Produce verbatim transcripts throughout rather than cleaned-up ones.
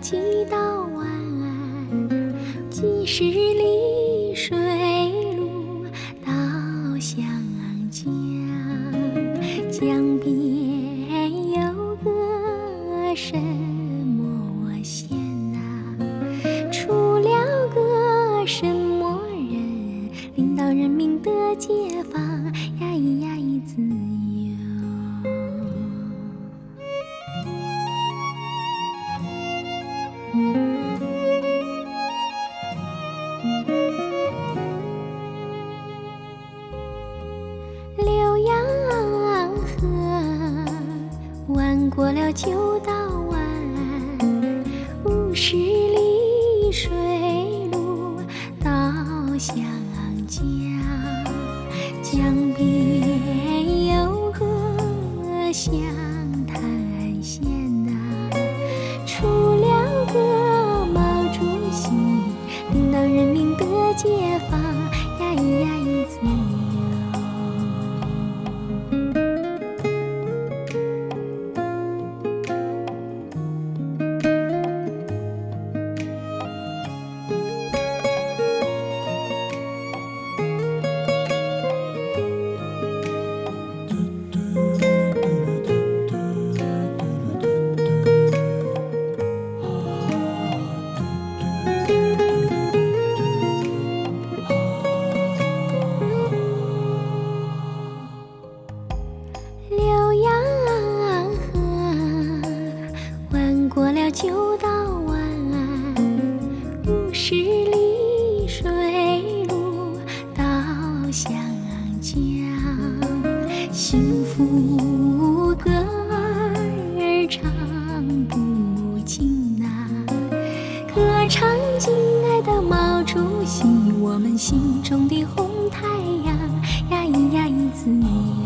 几道弯，几十里水路到湘江。江边有个什么县啊，出了个什么人，领导人民的解放，呀咿呀咿自由。浏阳河弯过了九道弯，五十里水路到湘江。江边有个湘潭县啊，出了个毛主席，领导人民的解放，呀咿呀咿自由。浏阳河弯过了九道弯，五十里水路到湘江。幸福歌儿唱不尽啊，歌唱敬爱的毛主席，我们心中的红太阳，呀咿呀咿自由。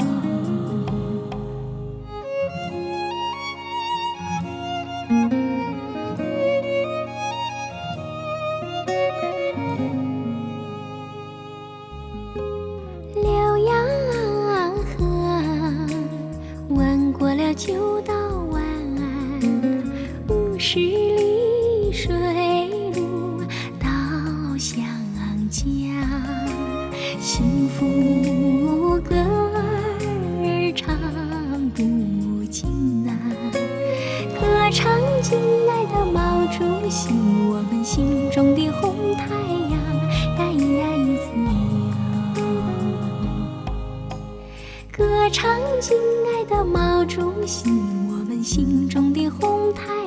浏阳河弯过了九道弯，五十里水路到湘江。幸福歌儿唱不尽啊，歌唱敬爱的毛主席，我们心中的红太阳，呀咿呀咿自由。歌唱敬爱的毛主席，我们心中的红太阳。